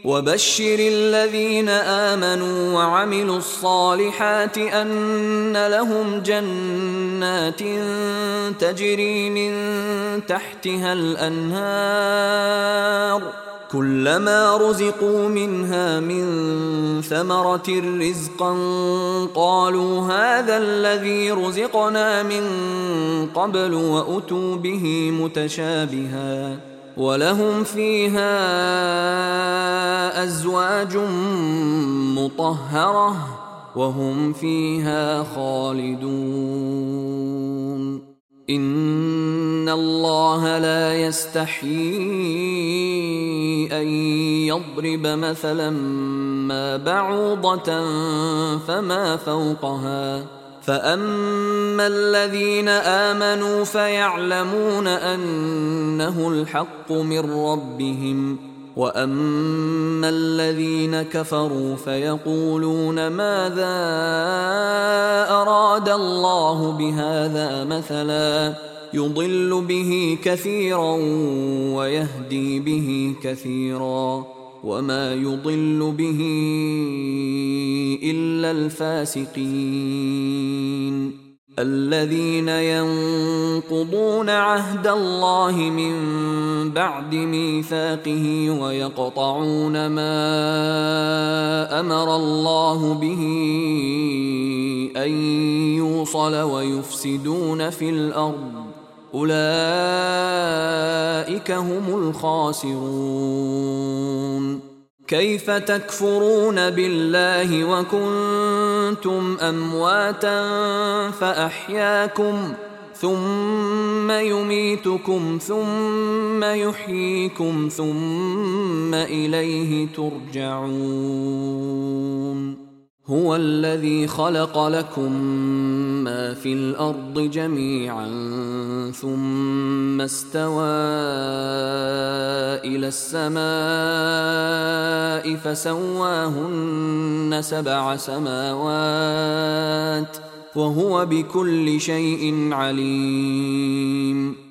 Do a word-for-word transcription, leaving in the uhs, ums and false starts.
وبشر الذين آمنوا وعملوا الصالحات أن لهم جنات تجري من تحتها الأنهار كلما رزقوا منها من ثمرة رزقا قالوا هذا الذي رزقنا من قبل وأتوا به متشابها ولهم فيها أزواج مطهرة وهم فيها خالدون إن الله لا يستحيي أن يضرب مثلا ما بعوضة فما فوقها فأما الذين آمنوا فيعلمون أنه الحق من ربهم وأما الذين كفروا فيقولون ماذا أراد الله بهذا مثلا يضل به كثيرا ويهدي به كثيرا وما يضل به إلا الفاسقين الذين ينقضون عهد الله من بعد ميثاقه ويقطعون ما أمر الله به أن يوصل ويفسدون في الأرض أولئك هم الخاسرون كيف تكفرون بالله وكنتم أمواتا فأحياكم ثم يميتكم ثم يحييكم ثم إليه ترجعون هو الذي خلق لكم ما في الأرض جميعا ثم استوى إلى السماء فسواهن سبع سماوات وهو بكل شيء عليم